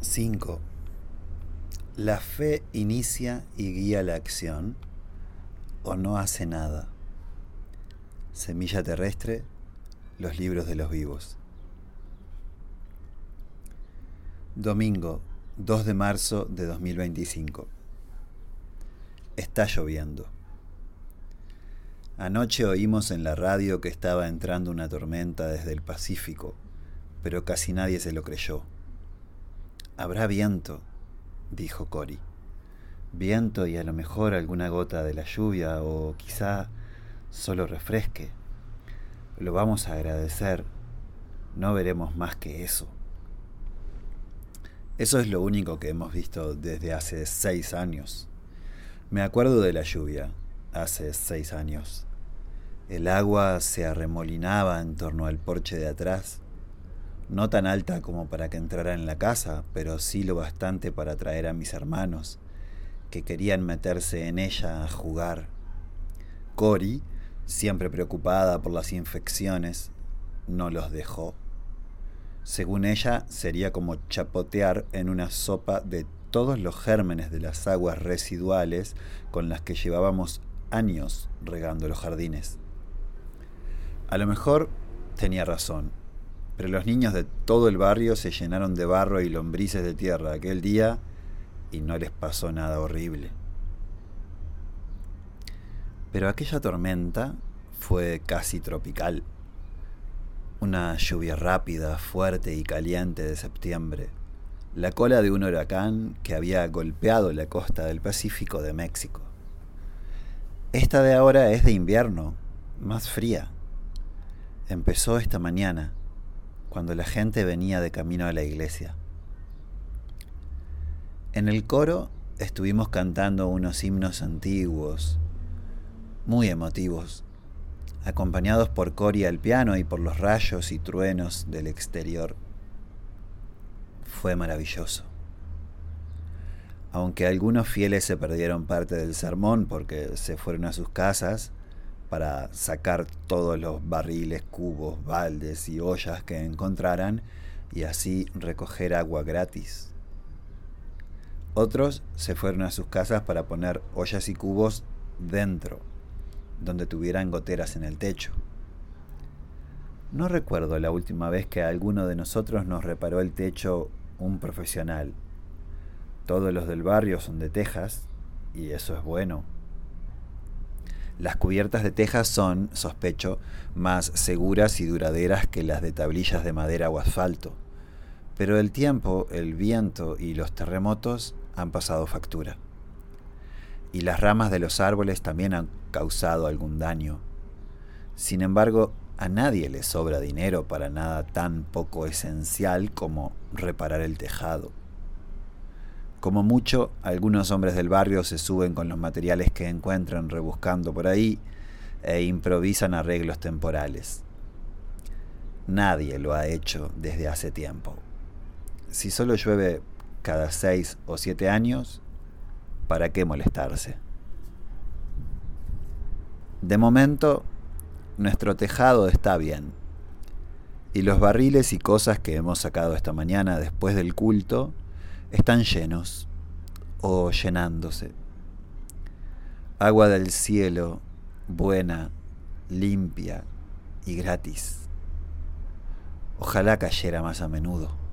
5. La fe inicia y guía la acción o no hace nada. Semilla terrestre, los libros de los vivos. Domingo, 2 de marzo de 2025. Está lloviendo. Anoche oímos en la radio que estaba entrando una tormenta desde el Pacífico, pero casi nadie se lo creyó. Habrá viento, dijo Cory. Viento y a lo mejor alguna gota de la lluvia o quizá solo refresque. Lo vamos a agradecer. No veremos más que eso. Eso es lo único que hemos visto desde hace 6 años. Me acuerdo de la lluvia, hace 6 años. El agua se arremolinaba en torno al porche de atrás, no tan alta como para que entrara en la casa, pero sí lo bastante para atraer a mis hermanos, que querían meterse en ella a jugar. Cory, siempre preocupada por las infecciones, no los dejó. Según ella, sería como chapotear en una sopa de todos los gérmenes de las aguas residuales con las que llevábamos años regando los jardines. A lo mejor tenía razón, pero los niños de todo el barrio se llenaron de barro y lombrices de tierra aquel día y no les pasó nada horrible. Pero aquella tormenta fue casi tropical. Una lluvia rápida, fuerte y caliente de septiembre. La cola de un huracán que había golpeado la costa del Pacífico de México. Esta de ahora es de invierno, más fría. Empezó esta mañana, cuando la gente venía de camino a la iglesia. En el coro estuvimos cantando unos himnos antiguos, muy emotivos, acompañados por Cory al piano y por los rayos y truenos del exterior. Fue maravilloso. Aunque algunos fieles se perdieron parte del sermón porque se fueron a sus casas para sacar todos los barriles, cubos, baldes y ollas que encontraran y así recoger agua gratis. Otros se fueron a sus casas para poner ollas y cubos dentro, donde tuvieran goteras en el techo. No recuerdo la última vez que a alguno de nosotros nos reparó el techo un profesional. Todos los del barrio son de tejas, y eso es bueno. Las cubiertas de tejas son, sospecho, más seguras y duraderas que las de tablillas de madera o asfalto. Pero el tiempo, el viento y los terremotos han pasado factura. Y las ramas de los árboles también han causado algún daño. Sin embargo, a nadie le sobra dinero para nada tan poco esencial como reparar el tejado. Como mucho, algunos hombres del barrio se suben con los materiales que encuentran rebuscando por ahí e improvisan arreglos temporales. Nadie lo ha hecho desde hace tiempo. Si solo llueve cada 6 o 7 años, ¿para qué molestarse? De momento, nuestro tejado está bien, y los barriles y cosas que hemos sacado esta mañana después del culto están llenos o llenándose. Agua del cielo, buena, limpia y gratis. Ojalá cayera más a menudo.